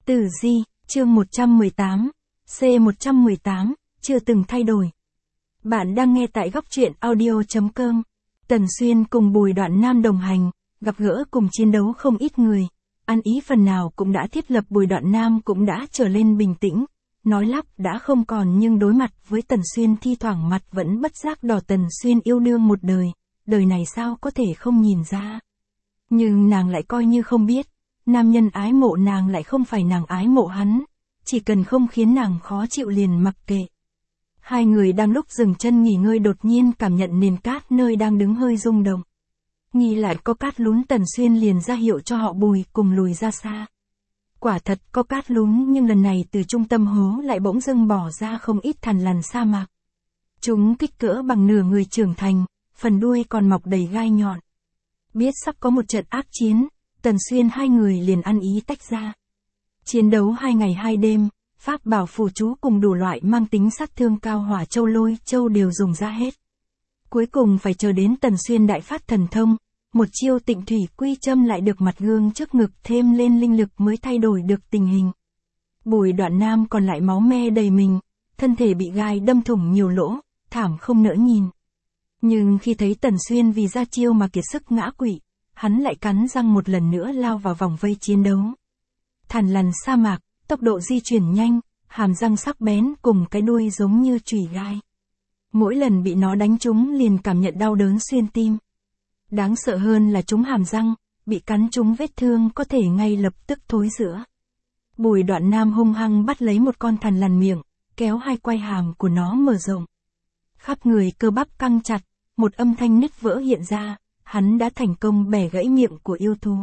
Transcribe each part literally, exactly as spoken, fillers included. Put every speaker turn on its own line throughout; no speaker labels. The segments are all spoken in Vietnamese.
Tử Di, chương một trăm mười tám, C một trăm mười tám, chưa từng thay đổi. Bạn đang nghe tại góc truyện audio chấm com. Tần Xuyên cùng Bùi Đoạn Nam đồng hành, gặp gỡ cùng chiến đấu không ít người. Ăn ý phần nào cũng đã thiết lập, Bùi Đoạn Nam cũng đã trở lên bình tĩnh. Nói lắp đã không còn, nhưng đối mặt với Tần Xuyên thi thoảng mặt vẫn bất giác đỏ. Tần Xuyên yêu đương một đời, đời này sao có thể không nhìn ra. Nhưng nàng lại coi như không biết, nam nhân ái mộ nàng lại không phải nàng ái mộ hắn, chỉ cần không khiến nàng khó chịu liền mặc kệ. Hai người đang lúc dừng chân nghỉ ngơi đột nhiên cảm nhận nền cát nơi đang đứng hơi rung động. Nghi lại có cát lún, Tần Xuyên liền ra hiệu cho họ Bùi cùng lùi ra xa. Quả thật có cát lún, nhưng lần này từ trung tâm hố lại bỗng dưng bỏ ra không ít thằn lằn sa mạc. Chúng kích cỡ bằng nửa người trưởng thành, phần đuôi còn mọc đầy gai nhọn. Biết sắp có một trận ác chiến, Tần Xuyên hai người liền ăn ý tách ra. Chiến đấu hai ngày hai đêm, pháp bảo phù chú cùng đủ loại mang tính sát thương cao, hỏa châu lôi châu đều dùng ra hết. Cuối cùng phải chờ đến Tần Xuyên đại phát thần thông, một chiêu Tịnh Thủy Quy Châm lại được mặt gương trước ngực thêm lên linh lực mới thay đổi được tình hình. Bùi Đoạn Nam còn lại máu me đầy mình, thân thể bị gai đâm thủng nhiều lỗ, thảm không nỡ nhìn. Nhưng khi thấy Tần Xuyên vì ra chiêu mà kiệt sức ngã quỵ, hắn lại cắn răng một lần nữa lao vào vòng vây chiến đấu. Thằn lằn sa mạc, tốc độ di chuyển nhanh, hàm răng sắc bén cùng cái đuôi giống như chùy gai. Mỗi lần bị nó đánh trúng liền cảm nhận đau đớn xuyên tim. Đáng sợ hơn là trúng hàm răng, bị cắn trúng vết thương có thể ngay lập tức thối rữa. Bùi Đoạn Nam hung hăng bắt lấy một con thằn lằn miệng, kéo hai quai hàm của nó mở rộng. Khắp người cơ bắp căng chặt, một âm thanh nứt vỡ hiện ra, hắn đã thành công bẻ gãy miệng của yêu thú.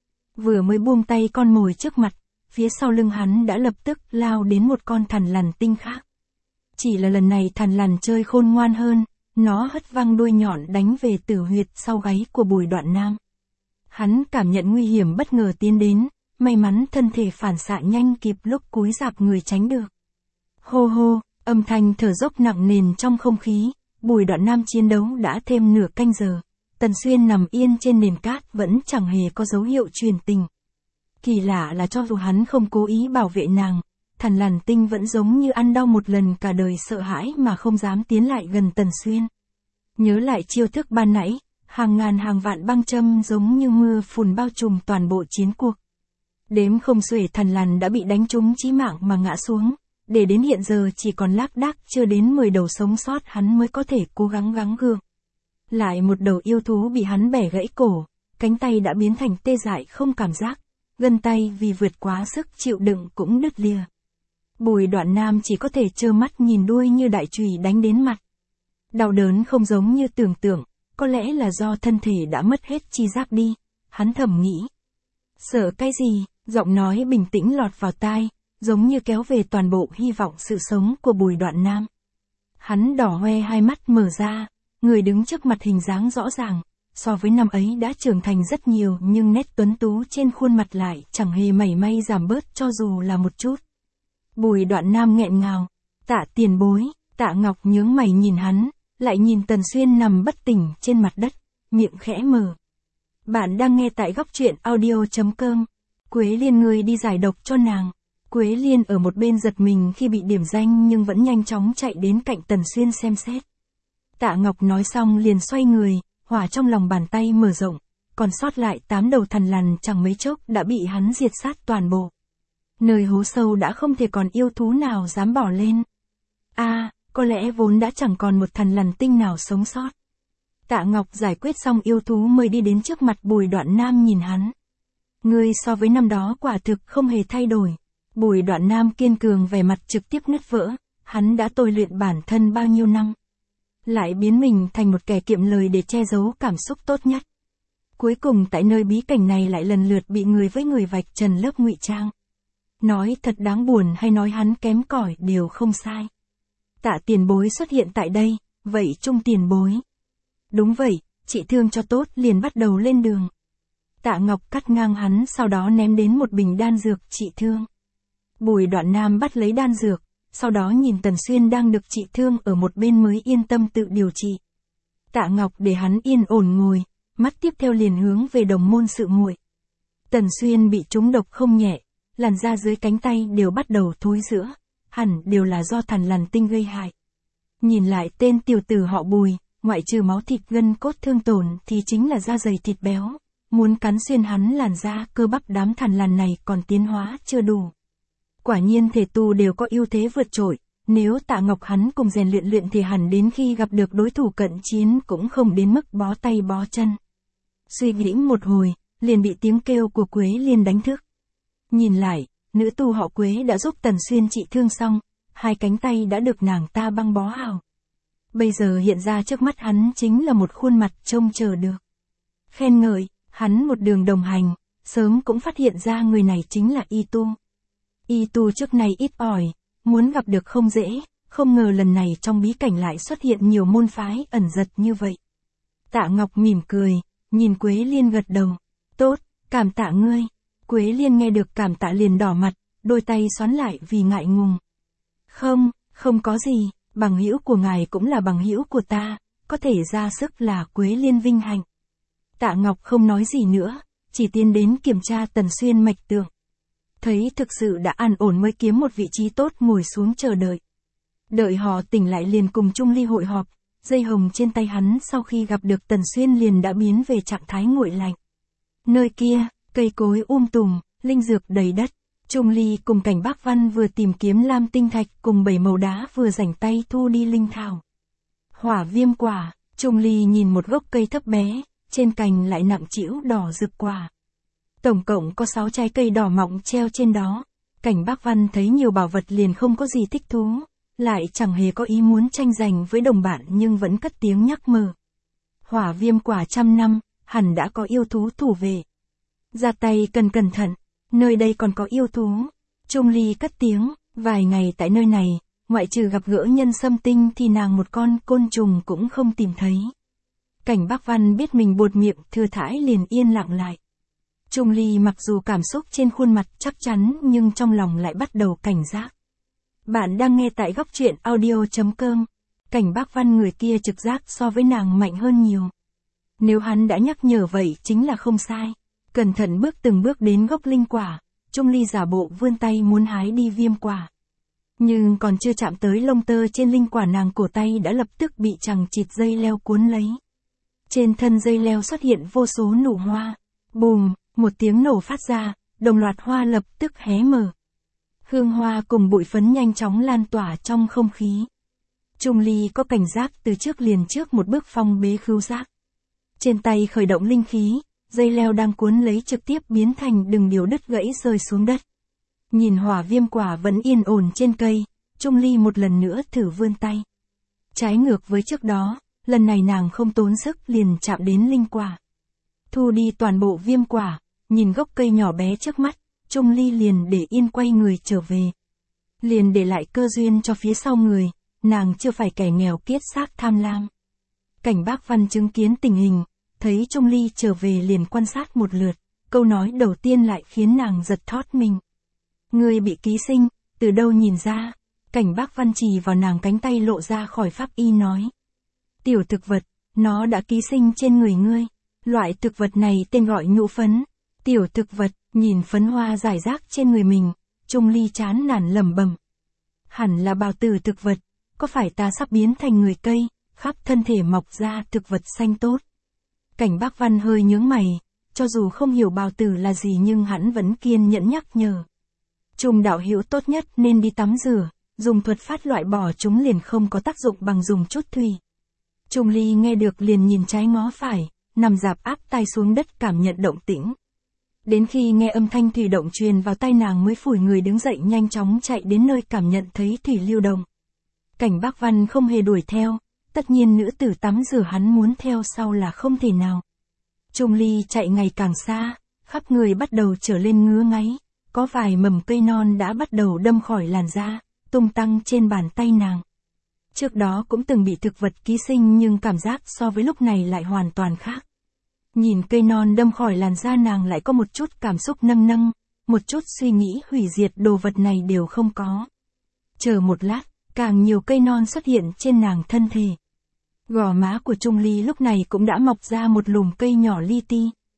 Vừa mới buông tay con mồi trước mặt, phía sau lưng hắn đã lập tức lao đến một con thằn lằn tinh khác. Chỉ là lần này thằn lằn chơi khôn ngoan hơn, nó hất văng đuôi nhọn đánh về tử huyệt sau gáy của Bùi Đoạn Nam. Hắn cảm nhận nguy hiểm bất ngờ tiến đến, may mắn thân thể phản xạ nhanh kịp lúc cúi rạp người tránh được. Hô hô, âm thanh thở dốc nặng nề trong không khí, Bùi Đoạn Nam chiến đấu đã thêm nửa canh giờ. Tần Xuyên nằm yên trên nền cát vẫn chẳng hề có dấu hiệu truyền tình. Kỳ lạ là cho dù hắn không cố ý bảo vệ nàng, thằn lằn tinh vẫn giống như ăn đau một lần cả đời, sợ hãi mà không dám tiến lại gần Tần Xuyên. Nhớ lại chiêu thức ban nãy, hàng ngàn hàng vạn băng châm giống như mưa phùn bao trùm toàn bộ chiến cuộc. Đếm không xuể thằn lằn đã bị đánh trúng chí mạng mà ngã xuống, để đến hiện giờ chỉ còn lác đác chưa đến mười đầu sống sót hắn mới có thể cố gắng gắng gượng. Lại một đầu yêu thú bị hắn bẻ gãy cổ, cánh tay đã biến thành tê dại không cảm giác, gân tay vì vượt quá sức chịu đựng cũng đứt lìa. Bùi Đoạn Nam chỉ có thể trơ mắt nhìn đuôi như đại chùy đánh đến mặt. Đau đớn không giống như tưởng tượng, có lẽ là do thân thể đã mất hết chi giác đi, hắn thầm nghĩ. Sợ cái gì, giọng nói bình tĩnh lọt vào tai, giống như kéo về toàn bộ hy vọng sự sống của Bùi Đoạn Nam. Hắn đỏ hoe hai mắt mở ra, người đứng trước mặt hình dáng rõ ràng, so với năm ấy đã trưởng thành rất nhiều, nhưng nét tuấn tú trên khuôn mặt lại chẳng hề mảy may giảm bớt cho dù là một chút. Bùi Đoạn Nam nghẹn ngào, Tạ tiền bối. Tạ Ngọc nhướng mày nhìn hắn, lại nhìn Tần Xuyên nằm bất tỉnh trên mặt đất, miệng khẽ mở. Bạn đang nghe tại góc truyện audio chấm com. Quế Liên, người đi giải độc cho nàng. Quế Liên ở một bên giật mình khi bị điểm danh nhưng vẫn nhanh chóng chạy đến cạnh Tần Xuyên xem xét. Tạ Ngọc nói xong liền xoay người, hỏa trong lòng bàn tay mở rộng, còn sót lại tám đầu thằn lằn chẳng mấy chốc đã bị hắn diệt sát toàn bộ. Nơi hố sâu đã không thể còn yêu thú nào dám bỏ lên. A, à, có lẽ vốn đã chẳng còn một thằn lằn tinh nào sống sót. Tạ Ngọc giải quyết xong yêu thú mới đi đến trước mặt Bùi Đoạn Nam nhìn hắn. Ngươi so với năm đó quả thực không hề thay đổi. Bùi Đoạn Nam kiên cường, vẻ mặt trực tiếp nứt vỡ, hắn đã tôi luyện bản thân bao nhiêu năm. Lại biến mình thành một kẻ kiệm lời để che giấu cảm xúc tốt nhất. Cuối cùng tại nơi bí cảnh này lại lần lượt bị người với người vạch trần lớp ngụy trang. Nói thật đáng buồn hay nói hắn kém cỏi đều không sai. Tạ tiền bối xuất hiện tại đây, vậy Trung tiền bối. Đúng vậy, trị thương cho tốt liền bắt đầu lên đường. Tạ Ngọc cắt ngang hắn, sau đó ném đến một bình đan dược trị thương. Bùi Đoạn Nam bắt lấy đan dược, sau đó nhìn Tần Xuyên đang được trị thương ở một bên mới yên tâm tự điều trị. Tạ Ngọc để hắn yên ổn ngồi, mắt tiếp theo liền hướng về đồng môn sự muội. Tần Xuyên bị trúng độc không nhẹ, làn da dưới cánh tay đều bắt đầu thối rữa, hẳn đều là do thằn lằn tinh gây hại. Nhìn lại tên tiểu tử họ Bùi, ngoại trừ máu thịt gân cốt thương tổn thì chính là da dày thịt béo, muốn cắn xuyên hắn làn da cơ bắp đám thằn lằn này còn tiến hóa chưa đủ. Quả nhiên thể tu đều có ưu thế vượt trội, nếu Tạ Ngọc hắn cùng rèn luyện luyện thì hẳn đến khi gặp được đối thủ cận chiến cũng không đến mức bó tay bó chân. Suy nghĩ một hồi, liền bị tiếng kêu của Quế Liên đánh thức. Nhìn lại, nữ tu họ Quế đã giúp Tần Xuyên trị thương xong, hai cánh tay đã được nàng ta băng bó hào. Bây giờ hiện ra trước mắt hắn chính là một khuôn mặt trông chờ được. Khen ngợi, hắn một đường đồng hành, sớm cũng phát hiện ra người này chính là Y Tu. Y Tu trước này ít ỏi, muốn gặp được không dễ, không ngờ lần này trong bí cảnh lại xuất hiện nhiều môn phái ẩn giật như vậy. Tạ Ngọc mỉm cười, nhìn Quế Liên gật đầu. Tốt, cảm tạ ngươi. Quế Liên nghe được cảm tạ liền đỏ mặt, đôi tay xoắn lại vì ngại ngùng. Không, không có gì, bằng hữu của ngài cũng là bằng hữu của ta, có thể ra sức là Quế Liên vinh hạnh. Tạ Ngọc không nói gì nữa, chỉ tiến đến kiểm tra Tần Xuyên mạch tượng. Thấy thực sự đã an ổn mới kiếm một vị trí tốt ngồi xuống chờ đợi. Đợi họ tỉnh lại liền cùng Trung Ly hội họp, dây hồng trên tay hắn sau khi gặp được Tần Xuyên liền đã biến về trạng thái nguội lạnh. Nơi kia, cây cối um tùm, linh dược đầy đất. Trung Ly cùng Cảnh Bác Văn vừa tìm kiếm lam tinh thạch cùng bảy màu đá vừa rảnh tay thu đi linh thảo. Hỏa viêm quả, Trung Ly nhìn một gốc cây thấp bé, trên cành lại nặng trĩu đỏ rực quả. Tổng cộng có sáu trái cây đỏ mọng treo trên đó. Cảnh Bác Văn thấy nhiều bảo vật liền không có gì thích thú, lại chẳng hề có ý muốn tranh giành với đồng bạn nhưng vẫn cất tiếng nhắc mờ. Hỏa viêm quả trăm năm, hẳn đã có yêu thú thủ vệ. Ra tay cần cẩn thận, nơi đây còn có yêu thú. Trung Ly cất tiếng, vài ngày tại nơi này, ngoại trừ gặp gỡ nhân xâm tinh thì nàng một con côn trùng cũng không tìm thấy. Cảnh Bác Văn biết mình buột miệng thừa thãi liền yên lặng lại. Trung Ly mặc dù cảm xúc trên khuôn mặt chắc chắn nhưng trong lòng lại bắt đầu cảnh giác. Bạn đang nghe tại góc truyện audio chấm com. Cảnh Bác Văn người kia trực giác so với nàng mạnh hơn nhiều. Nếu hắn đã nhắc nhở vậy chính là không sai. Cẩn thận bước từng bước đến gốc linh quả, Trung Ly giả bộ vươn tay muốn hái đi viêm quả. Nhưng còn chưa chạm tới lông tơ trên linh quả nàng cổ tay đã lập tức bị chằng chịt dây leo cuốn lấy. Trên thân dây leo xuất hiện vô số nụ hoa. Bùm, một tiếng nổ phát ra, đồng loạt hoa lập tức hé mở. Hương hoa cùng bụi phấn nhanh chóng lan tỏa trong không khí. Trung Ly có cảnh giác từ trước liền trước một bước phong bế khứu giác. Trên tay khởi động linh khí, dây leo đang cuốn lấy trực tiếp biến thành từng điều đứt gãy rơi xuống đất. Nhìn hỏa viêm quả vẫn yên ổn trên cây, Trung Ly một lần nữa thử vươn tay. Trái ngược với trước đó, lần này nàng không tốn sức liền chạm đến linh quả. Thu đi toàn bộ viêm quả, nhìn gốc cây nhỏ bé trước mắt, Trung Ly liền để yên quay người trở về. Liền để lại cơ duyên cho phía sau người, nàng chưa phải kẻ nghèo kiết xác tham lam. Cảnh Bác Văn chứng kiến tình hình, thấy Trung Ly trở về liền quan sát một lượt, câu nói đầu tiên lại khiến nàng giật thót mình. Người bị ký sinh, từ đâu nhìn ra? Cảnh Bác Văn chỉ vào nàng cánh tay lộ ra khỏi pháp y nói. Tiểu thực vật, nó đã ký sinh trên người ngươi. Loại thực vật này tên gọi nhũ phấn. Tiểu thực vật, nhìn phấn hoa rải rác trên người mình, Trung Ly chán nản lẩm bẩm. Hẳn là bào tử thực vật, có phải ta sắp biến thành người cây, khắp thân thể mọc ra thực vật xanh tốt. Cảnh Bác Văn hơi nhướng mày, cho dù không hiểu bào tử là gì nhưng hắn vẫn kiên nhẫn nhắc nhở. Trung đạo hữu tốt nhất nên đi tắm rửa, dùng thuật phát loại bỏ chúng liền không có tác dụng bằng dùng chút thủy. Trung Ly nghe được liền nhìn trái ngó phải, nằm rạp áp tai xuống đất cảm nhận động tĩnh. Đến khi nghe âm thanh thủy động truyền vào tai nàng mới phủi người đứng dậy nhanh chóng chạy đến nơi cảm nhận thấy thủy lưu động. Cảnh Bác Văn không hề đuổi theo, tất nhiên nữ tử tắm rửa hắn muốn theo sau là không thể nào. Trung Ly chạy ngày càng xa, khắp người bắt đầu trở lên ngứa ngáy, có vài mầm cây non đã bắt đầu đâm khỏi làn da, tung tăng trên bàn tay nàng. Trước đó cũng từng bị thực vật ký sinh nhưng cảm giác so với lúc này lại hoàn toàn khác. Nhìn cây non đâm khỏi làn da nàng lại có một chút cảm xúc nâng nâng, một chút suy nghĩ hủy diệt đồ vật này đều không có. Chờ một lát, càng nhiều cây non xuất hiện trên nàng thân thể. Gò má của Trung Ly lúc này cũng đã mọc ra một lùm cây nhỏ li ti.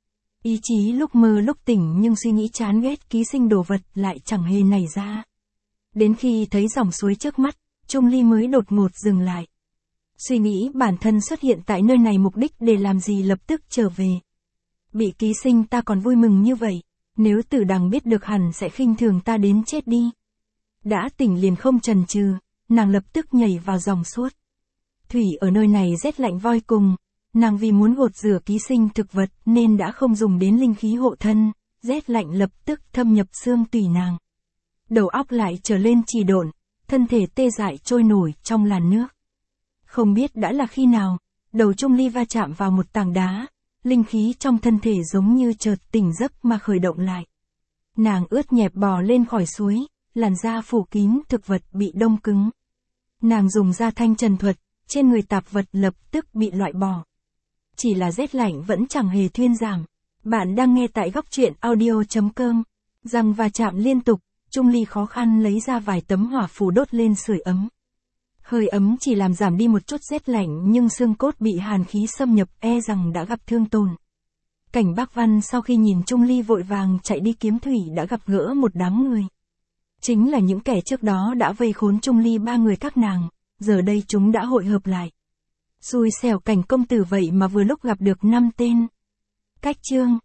Ý chí lúc mơ lúc tỉnh nhưng suy nghĩ chán ghét ký sinh đồ vật lại chẳng hề nảy ra. Đến khi thấy dòng suối trước mắt, Trung Ly mới đột ngột dừng lại. Suy nghĩ bản thân xuất hiện tại nơi này mục đích để làm gì lập tức trở về. Bị ký sinh ta còn vui mừng như vậy, nếu Tử Đằng biết được hẳn sẽ khinh thường ta đến chết đi. Đã tỉnh liền không chần chừ, nàng lập tức nhảy vào dòng suốt. Thủy ở nơi này rét lạnh voi cùng, nàng vì muốn gột rửa ký sinh thực vật nên đã không dùng đến linh khí hộ thân, rét lạnh lập tức thâm nhập xương tủy nàng. Đầu óc lại trở lên trì độn, thân thể tê dại trôi nổi trong làn nước. Không biết đã là khi nào, đầu Trung Ly va chạm vào một tảng đá, linh khí trong thân thể giống như chợt tỉnh giấc mà khởi động lại. Nàng ướt nhẹp bò lên khỏi suối, làn da phủ kín thực vật bị đông cứng. Nàng dùng da thanh trần thuật, trên người tạp vật lập tức bị loại bỏ. Chỉ là rét lạnh vẫn chẳng hề thuyên giảm. Bạn đang nghe tại góc truyện audio chấm com. Răng va chạm liên tục, Trung Ly khó khăn lấy ra vài tấm hỏa phù đốt lên sưởi ấm. Hơi ấm chỉ làm giảm đi một chút rét lạnh nhưng xương cốt bị hàn khí xâm nhập e rằng đã gặp thương tổn. Cảnh Bác Văn sau khi nhìn Trung Ly vội vàng chạy đi kiếm thủy đã gặp gỡ một đám người. Chính là những kẻ trước đó đã vây khốn Trung Ly ba người các nàng, giờ đây chúng đã hội hợp lại. Xui xẻo Cảnh công tử vậy mà vừa lúc gặp được năm tên. Cách chương